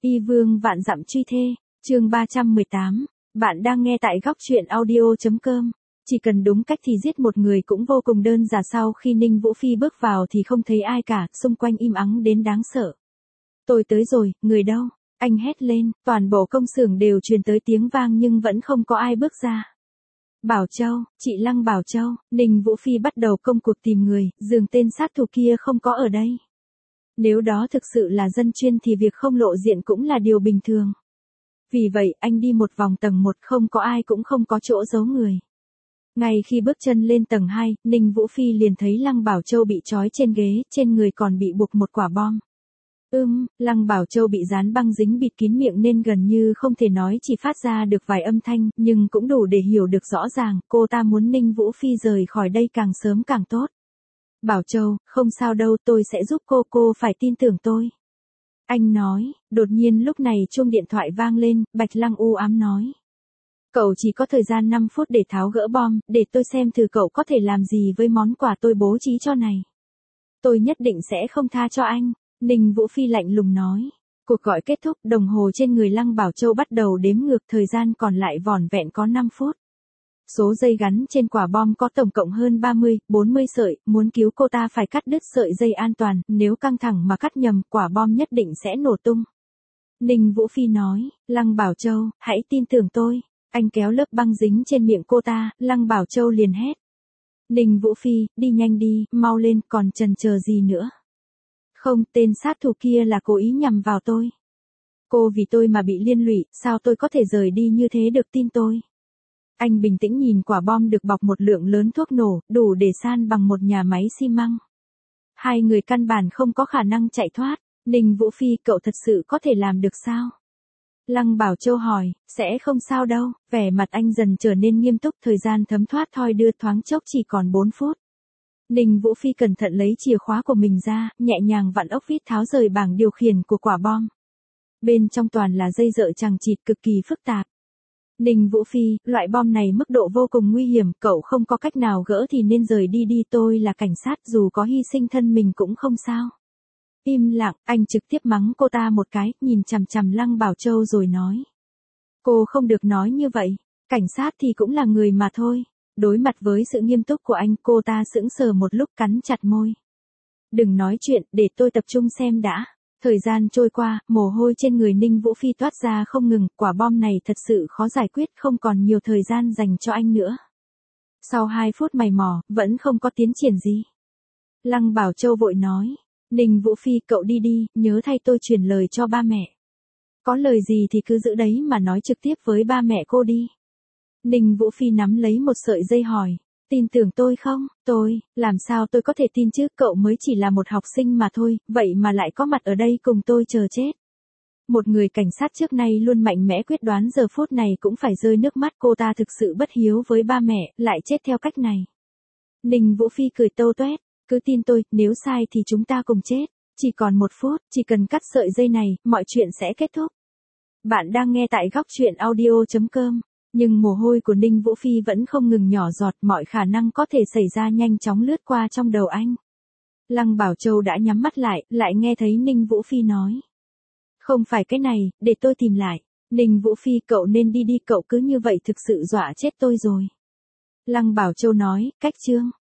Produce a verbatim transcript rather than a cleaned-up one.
Y vương vạn dặm truy thê, chương ba trăm mười tám. Bạn đang nghe tại góc truyện audio chấm com. Chỉ cần đúng cách thì giết một người cũng vô cùng đơn giản. Sau khi Ninh Vũ Phi bước vào thì không thấy ai cả, xung quanh im ắng đến đáng sợ. Tôi tới rồi, người đâu? Anh hét lên, toàn bộ công xưởng đều truyền tới tiếng vang nhưng vẫn không có ai bước ra. Bảo Châu, chị Lăng Bảo Châu, Ninh Vũ Phi bắt đầu công cuộc tìm người, dường tên sát thủ kia không có ở đây. Nếu đó thực sự là dân chuyên thì việc không lộ diện cũng là điều bình thường. Vì vậy, anh đi một vòng tầng một, không có ai cũng không có chỗ giấu người. Ngay khi bước chân lên tầng hai, Ninh Vũ Phi liền thấy Lăng Bảo Châu bị trói trên ghế, trên người còn bị buộc một quả bom. Ưm, Lăng Bảo Châu bị dán băng dính bịt kín miệng nên gần như không thể nói, chỉ phát ra được vài âm thanh, nhưng cũng đủ để hiểu được rõ ràng, cô ta muốn Ninh Vũ Phi rời khỏi đây càng sớm càng tốt. Bảo Châu, không sao đâu, tôi sẽ giúp cô, cô phải tin tưởng tôi. Anh nói, đột nhiên lúc này chuông điện thoại vang lên, Bạch Lăng u ám nói. Cậu chỉ có thời gian năm phút để tháo gỡ bom, để tôi xem thử cậu có thể làm gì với món quà tôi bố trí cho này. Tôi nhất định sẽ không tha cho anh, Ninh Vũ Phi lạnh lùng nói. Cuộc gọi kết thúc, đồng hồ trên người Lăng Bảo Châu bắt đầu đếm ngược, thời gian còn lại vỏn vẹn có năm phút. Số dây gắn trên quả bom có tổng cộng hơn ba mươi, bốn mươi sợi, muốn cứu cô ta phải cắt đứt sợi dây an toàn, nếu căng thẳng mà cắt nhầm, quả bom nhất định sẽ nổ tung. Ninh Vũ Phi nói, Lăng Bảo Châu, hãy tin tưởng tôi. Anh kéo lớp băng dính trên miệng cô ta, Lăng Bảo Châu liền hét. Ninh Vũ Phi, đi nhanh đi, mau lên, còn chần chờ gì nữa. Không, tên sát thủ kia là cố ý nhằm vào tôi. Cô vì tôi mà bị liên lụy, sao tôi có thể rời đi như thế được, tin tôi. Anh bình tĩnh nhìn quả bom được bọc một lượng lớn thuốc nổ, đủ để san bằng một nhà máy xi măng. Hai người căn bản không có khả năng chạy thoát. Ninh Vũ Phi, cậu thật sự có thể làm được sao? Lăng Bảo Châu hỏi, sẽ không sao đâu, vẻ mặt anh dần trở nên nghiêm túc, thời gian thấm thoát thoi đưa, thoáng chốc chỉ còn bốn phút. Ninh Vũ Phi cẩn thận lấy chìa khóa của mình ra, nhẹ nhàng vặn ốc vít tháo rời bảng điều khiển của quả bom. Bên trong toàn là dây dợ chằng chịt cực kỳ phức tạp. Ninh Vũ Phi, loại bom này mức độ vô cùng nguy hiểm, cậu không có cách nào gỡ thì nên rời đi đi, tôi là cảnh sát, dù có hy sinh thân mình cũng không sao. Im lặng, anh trực tiếp mắng cô ta một cái, nhìn chằm chằm Lăng Bảo Châu rồi nói. Cô không được nói như vậy, cảnh sát thì cũng là người mà thôi. Đối mặt với sự nghiêm túc của anh, cô ta sững sờ một lúc, cắn chặt môi. Đừng nói chuyện, để tôi tập trung xem đã. Thời gian trôi qua, mồ hôi trên người Ninh Vũ Phi toát ra không ngừng, quả bom này thật sự khó giải quyết, không còn nhiều thời gian dành cho anh nữa. Sau hai phút mày mò, vẫn không có tiến triển gì. Lăng Bảo Châu vội nói, Ninh Vũ Phi, cậu đi đi, nhớ thay tôi truyền lời cho ba mẹ. Có lời gì thì cứ giữ đấy mà nói trực tiếp với ba mẹ cô đi. Ninh Vũ Phi nắm lấy một sợi dây hỏi, tin tưởng tôi không? Tôi, làm sao tôi có thể tin chứ, cậu mới chỉ là một học sinh mà thôi, vậy mà lại có mặt ở đây cùng tôi chờ chết. Một người cảnh sát trước nay luôn mạnh mẽ quyết đoán, giờ phút này cũng phải rơi nước mắt, cô ta thực sự bất hiếu với ba mẹ, lại chết theo cách này. Ninh Vũ Phi cười tâu tuét, cứ tin tôi, nếu sai thì chúng ta cùng chết. Chỉ còn một phút, chỉ cần cắt sợi dây này, mọi chuyện sẽ kết thúc. Bạn đang nghe tại góc truyện audio chấm com. Nhưng mồ hôi của Ninh Vũ Phi vẫn không ngừng nhỏ giọt, mọi khả năng có thể xảy ra nhanh chóng lướt qua trong đầu anh. Lăng Bảo Châu đã nhắm mắt lại, lại nghe thấy Ninh Vũ Phi nói. Không phải cái này, để tôi tìm lại. Ninh Vũ Phi, cậu nên đi đi, cậu cứ như vậy thực sự dọa chết tôi rồi. Lăng Bảo Châu nói, cách chương.